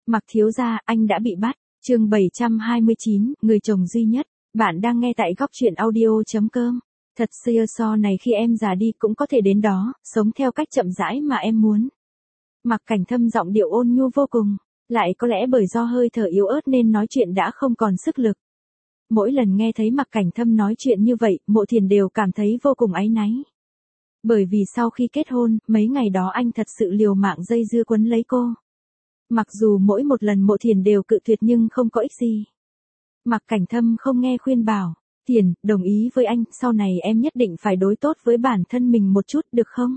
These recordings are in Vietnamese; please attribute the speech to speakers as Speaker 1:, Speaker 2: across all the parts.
Speaker 1: Mạc thiếu gia, anh đã bị bắt. Chương 729, người chồng duy nhất. Bạn đang nghe tại góc truyện audio.com. Thật xưa so này khi em già đi cũng có thể đến đó, sống theo cách chậm rãi mà em muốn. Mạc Cảnh Thâm giọng điệu ôn nhu vô cùng, lại có lẽ bởi do hơi thở yếu ớt nên nói chuyện đã không còn sức lực. Mỗi lần nghe thấy Mạc Cảnh Thâm nói chuyện như vậy, Mộ Thiền đều cảm thấy vô cùng áy náy. Bởi vì sau khi kết hôn, mấy ngày đó anh thật sự liều mạng dây dưa quấn lấy cô. Mặc dù mỗi một lần Mộ Thiền đều cự tuyệt nhưng không có ích gì. Mạc Cảnh Thâm không nghe khuyên bảo, Thiền, đồng ý với anh, sau này em nhất định phải đối tốt với bản thân mình một chút được không?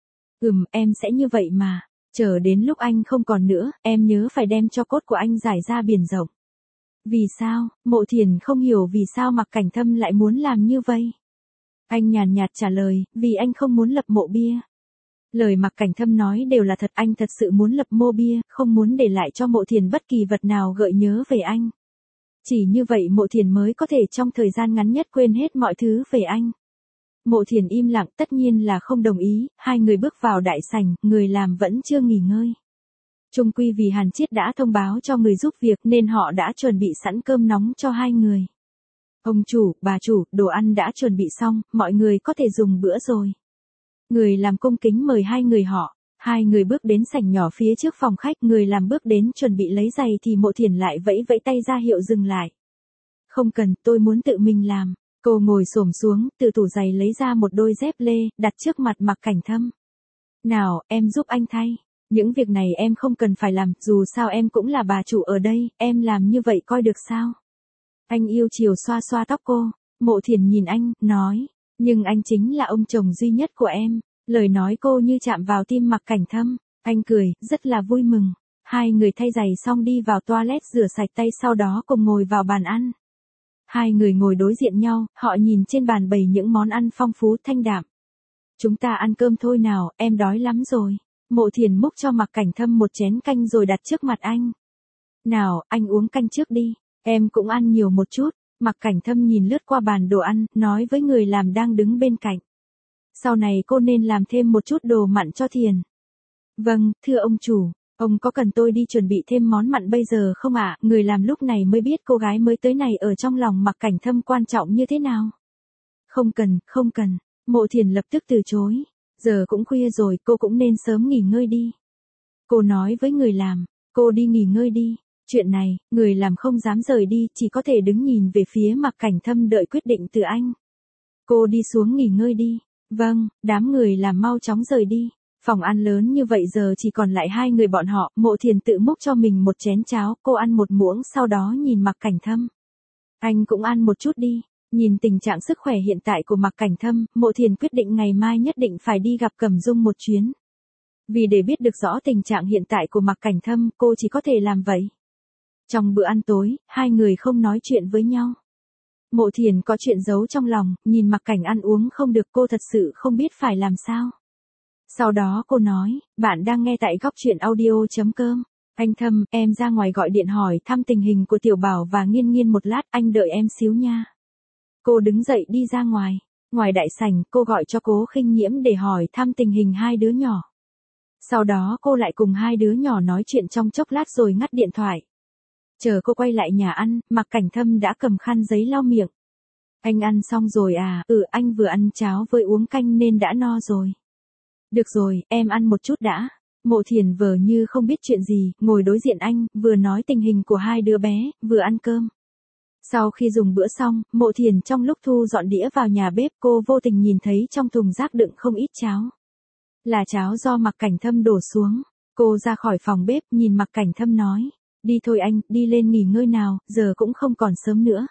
Speaker 1: Em sẽ như vậy mà, chờ đến lúc anh không còn nữa, em nhớ phải đem cho cốt của anh giải ra biển rộng. Vì sao? Mộ Thiền không hiểu vì sao Mạc Cảnh Thâm lại muốn làm như vậy. Anh nhàn nhạt trả lời, vì anh không muốn lập mộ bia. Lời Mạc Cảnh Thâm nói đều là thật, anh thật sự muốn lập mộ bia, không muốn để lại cho Mộ Thiền bất kỳ vật nào gợi nhớ về anh. Chỉ như vậy Mộ Thiền mới có thể trong thời gian ngắn nhất quên hết mọi thứ về anh. Mộ Thiền im lặng, tất nhiên là không đồng ý, hai người bước vào đại sảnh, người làm vẫn chưa nghỉ ngơi. Chung quy vì Hàn Chiết đã thông báo cho người giúp việc nên họ đã chuẩn bị sẵn cơm nóng cho hai người. Ông chủ, bà chủ, đồ ăn đã chuẩn bị xong, mọi người có thể dùng bữa rồi. Người làm cung kính mời hai người họ. Hai người bước đến sảnh nhỏ phía trước phòng khách, người làm bước đến chuẩn bị lấy giày thì Mộ Thiền lại vẫy vẫy tay ra hiệu dừng lại. Không cần, tôi muốn tự mình làm. Cô ngồi xổm xuống, từ tủ giày lấy ra một đôi dép lê, đặt trước mặt Mạc Cảnh Thâm. Nào, em giúp anh thay. Những việc này em không cần phải làm, dù sao em cũng là bà chủ ở đây, em làm như vậy coi được sao? Anh yêu chiều xoa xoa tóc cô. Mộ Thiền nhìn anh, nói, nhưng anh chính là ông chồng duy nhất của em. Lời nói cô như chạm vào tim Mạc Cảnh Thâm. Anh cười, rất là vui mừng. Hai người thay giày xong đi vào toilet rửa sạch tay, sau đó cùng ngồi vào bàn ăn. Hai người ngồi đối diện nhau, họ nhìn trên bàn bày những món ăn phong phú thanh đạm. Chúng ta ăn cơm thôi nào, em đói lắm rồi. Mộ Thiền múc cho Mạc Cảnh Thâm một chén canh rồi đặt trước mặt anh. Nào, anh uống canh trước đi, em cũng ăn nhiều một chút. Mạc Cảnh Thâm nhìn lướt qua bàn đồ ăn, nói với người làm đang đứng bên cạnh. Sau này cô nên làm thêm một chút đồ mặn cho Thiền. Vâng, thưa ông chủ, ông có cần tôi đi chuẩn bị thêm món mặn bây giờ không ạ? Người làm lúc này mới biết cô gái mới tới này ở trong lòng Mạc Cảnh Thâm quan trọng như thế nào. Không cần, không cần. Mộ Thiền lập tức từ chối. Giờ cũng khuya rồi, cô cũng nên sớm nghỉ ngơi đi. Cô nói với người làm, cô đi nghỉ ngơi đi. Chuyện này, người làm không dám rời đi, chỉ có thể đứng nhìn về phía Mạc Cảnh Thâm đợi quyết định từ anh. Cô đi xuống nghỉ ngơi đi. Vâng, đám người làm mau chóng rời đi. Phòng ăn lớn như vậy giờ chỉ còn lại hai người bọn họ. Mộ Thiền tự múc cho mình một chén cháo, cô ăn một muỗng, sau đó nhìn Mạc Cảnh Thâm. Anh cũng ăn một chút đi. Nhìn tình trạng sức khỏe hiện tại của Mạc Cảnh Thâm, Mộ Thiền quyết định ngày mai nhất định phải đi gặp Cẩm Dung một chuyến. Vì để biết được rõ tình trạng hiện tại của Mạc Cảnh Thâm, cô chỉ có thể làm vậy. Trong bữa ăn tối, hai người không nói chuyện với nhau. Mộ Thiền có chuyện giấu trong lòng, nhìn Mạc Cảnh ăn uống không được, cô thật sự không biết phải làm sao. Sau đó cô nói, bạn đang nghe tại góc truyện audio.com. Anh Thâm, em ra ngoài gọi điện hỏi thăm tình hình của Tiểu Bảo và Nghiên Nghiên một lát, anh đợi em xíu nha. Cô đứng dậy đi ra ngoài. Ngoài đại sảnh, cô gọi cho Cố Khinh Nhiễm để hỏi thăm tình hình hai đứa nhỏ. Sau đó cô lại cùng hai đứa nhỏ nói chuyện trong chốc lát rồi ngắt điện thoại. Chờ cô quay lại nhà ăn, Mạc Cảnh Thâm đã cầm khăn giấy lau miệng. Anh ăn xong rồi à? Anh vừa ăn cháo với uống canh nên đã no rồi. Được rồi, em ăn một chút đã. Mộ Thiền vờ như không biết chuyện gì, ngồi đối diện anh, vừa nói tình hình của hai đứa bé, vừa ăn cơm. Sau khi dùng bữa xong, Mộ Thiền trong lúc thu dọn đĩa vào nhà bếp, cô vô tình nhìn thấy trong thùng rác đựng không ít cháo. Là cháo do Mạc Cảnh Thâm đổ xuống. Cô ra khỏi phòng bếp, nhìn Mạc Cảnh Thâm nói. Đi thôi anh, đi lên nghỉ ngơi nào, giờ cũng không còn sớm nữa.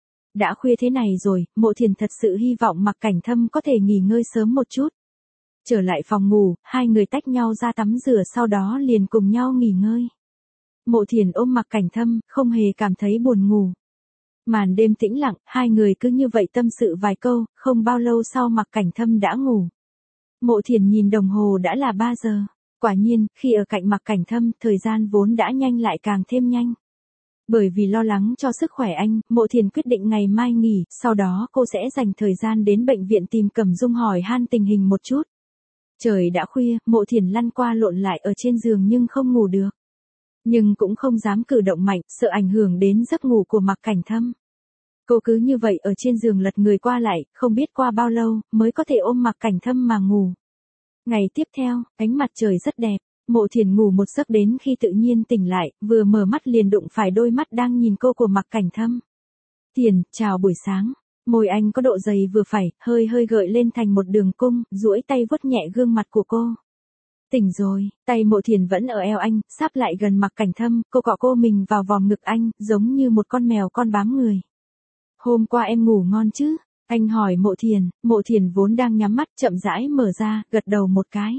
Speaker 1: Đã khuya thế này rồi, Mộ Thiền thật sự hy vọng Mạc Cảnh Thâm có thể nghỉ ngơi sớm một chút. Trở lại phòng ngủ, hai người tách nhau ra tắm rửa, sau đó liền cùng nhau nghỉ ngơi. Mộ Thiền ôm Mạc Cảnh Thâm, không hề cảm thấy buồn ngủ. Màn đêm tĩnh lặng, hai người cứ như vậy tâm sự vài câu, không bao lâu sau Mạc Cảnh Thâm đã ngủ. Mộ Thiền nhìn đồng hồ đã là 3 giờ. Quả nhiên, khi ở cạnh Mạc Cảnh Thâm, thời gian vốn đã nhanh lại càng thêm nhanh. Bởi vì lo lắng cho sức khỏe anh, Mộ Thiền quyết định ngày mai nghỉ, sau đó cô sẽ dành thời gian đến bệnh viện tìm Cẩm Dung hỏi han tình hình một chút. Trời đã khuya, Mộ Thiền lăn qua lộn lại ở trên giường nhưng không ngủ được. nhưng cũng không dám cử động mạnh, sợ ảnh hưởng đến giấc ngủ của Mạc Cảnh Thâm. Cô cứ như vậy ở trên giường lật người qua lại, không biết qua bao lâu, mới có thể ôm Mạc Cảnh Thâm mà ngủ. Ngày tiếp theo, ánh mặt trời rất đẹp, Mộ Thiền ngủ một giấc đến khi tự nhiên tỉnh lại, vừa mở mắt liền đụng phải đôi mắt đang nhìn cô của Mạc Cảnh Thâm. Thiền, chào buổi sáng. Môi anh có độ dày vừa phải, hơi hơi gợi lên thành một đường cung, duỗi tay vuốt nhẹ gương mặt của cô. Tỉnh rồi, tay Mộ Thiền vẫn ở eo anh, sáp lại gần Mạc Cảnh Thâm, cô cọ cô mình vào vòng ngực anh, giống như một con mèo con bám người. Hôm qua em ngủ ngon chứ? Anh hỏi Mộ Thiền vốn đang nhắm mắt chậm rãi mở ra, gật đầu một cái.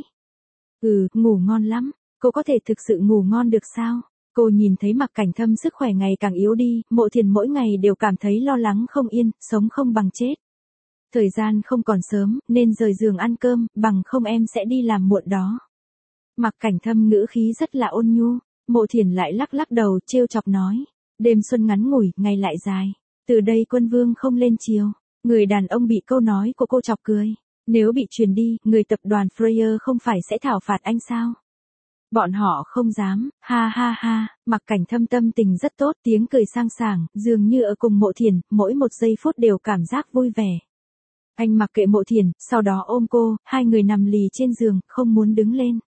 Speaker 1: Ngủ ngon lắm, cô có thể thực sự ngủ ngon được sao? Cô nhìn thấy Mạc Cảnh Thâm sức khỏe ngày càng yếu đi, Mộ Thiền mỗi ngày đều cảm thấy lo lắng không yên, sống không bằng chết. Thời gian không còn sớm, nên rời giường ăn cơm, bằng không em sẽ đi làm muộn đó. Mạc Cảnh Thâm ngữ khí rất là ôn nhu, Mộ Thiền lại lắc lắc đầu, trêu chọc nói. Đêm xuân ngắn ngủi, ngày lại dài. Từ đây quân vương không lên chiều. Người đàn ông bị câu nói của cô chọc cười. Nếu bị truyền đi, người tập đoàn Freyer không phải sẽ thảo phạt anh sao? Bọn họ không dám, ha ha ha, Mạc Cảnh Thâm tâm tình rất tốt, tiếng cười sang sảng, dường như ở cùng Mộ Thiền, mỗi một giây phút đều cảm giác vui vẻ. Anh mặc kệ Mộ Thiền, sau đó ôm cô, hai người nằm lì trên giường, không muốn đứng lên.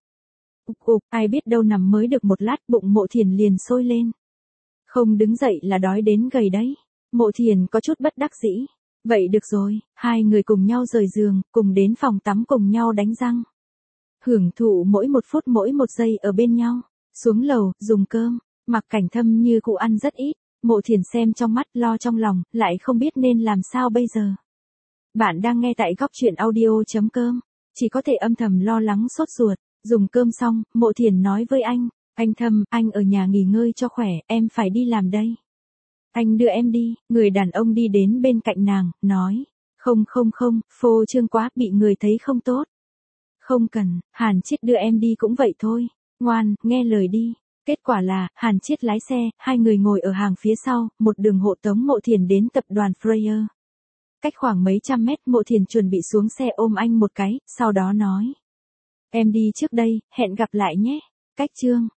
Speaker 1: Ai biết đâu nằm mới được một lát, bụng Mộ Thiền liền sôi lên. Không đứng dậy là đói đến gầy đấy. Mộ Thiền có chút bất đắc dĩ. Vậy được rồi, hai người cùng nhau rời giường, cùng đến phòng tắm cùng nhau đánh răng. Hưởng thụ mỗi một phút mỗi một giây ở bên nhau. Xuống lầu, dùng cơm, Mạc Cảnh Thâm như cụ ăn rất ít. Mộ Thiền xem trong mắt, lo trong lòng, lại không biết nên làm sao bây giờ. Bạn đang nghe tại góc truyện audio.com. Chỉ có thể âm thầm lo lắng sốt ruột. Dùng cơm xong, Mộ Thiền nói với anh. Anh Thâm, anh ở nhà nghỉ ngơi cho khỏe, em phải đi làm đây. Anh đưa em đi, người đàn ông đi đến bên cạnh nàng, nói. Không, phô trương quá, bị người thấy không tốt. Không cần, Hàn Chiết đưa em đi cũng vậy thôi. Ngoan, nghe lời đi. Kết quả là, Hàn Chiết lái xe, hai người ngồi ở hàng phía sau, một đường hộ tống Mộ Thiền đến tập đoàn Freyer. Cách khoảng mấy trăm mét, Mộ Thiền chuẩn bị xuống xe ôm anh một cái, sau đó nói. Em đi trước đây, hẹn gặp lại nhé. Cách chương.